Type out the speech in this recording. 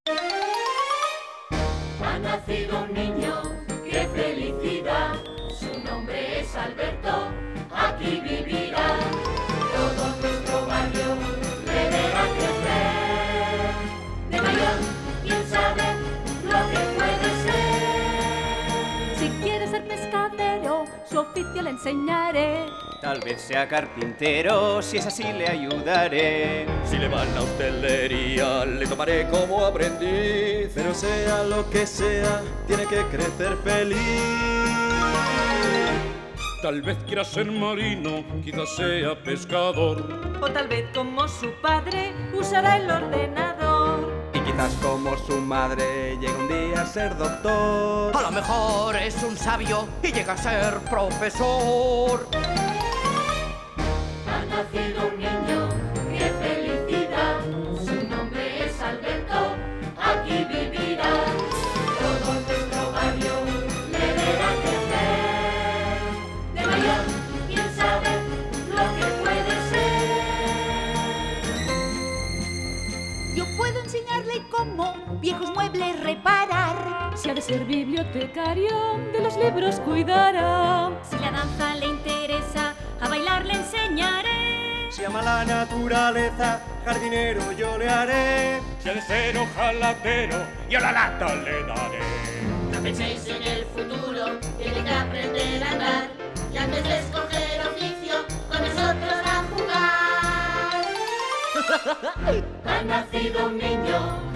Ha nacido un niño, qué felicidad, su nombre es Alberto, aquí vivirá. Todo nuestro barrio le verá crecer. De mayor, quién sabe lo que puede ser. Si quiere ser pescadero, su oficio le enseñaré. Tal vez sea carpintero, si es así le ayudaré. Si le va en la hostelería, le tomaré como aprendiz. Pero sea lo que sea, tiene que crecer feliz. Tal vez quiera ser marino, quizás sea pescador. O tal vez como su padre usará el ordenador. Y quizás como su madre llegue un día a ser doctor. A lo mejor es un sabio y llega a ser profesor. Ha nacido un niño, qué felicidad, su nombre es Alberto, aquí vivirá. Todo nuestro barrio le verá crecer. De mayor, quién sabe lo que puede ser. Yo puedo enseñarle cómo viejos muebles reparar. Si ha de ser bibliotecario, de los libros cuidará. Si la danza le interesa, a bailar le enseñaré. Si ama la naturaleza, jardinero yo le haré. Si ha de ser ojalatero y a la lata le daré. No penséis en el futuro, tiene que aprender a andar. Y antes de escoger oficio, con nosotros a jugar. Ha nacido un niño,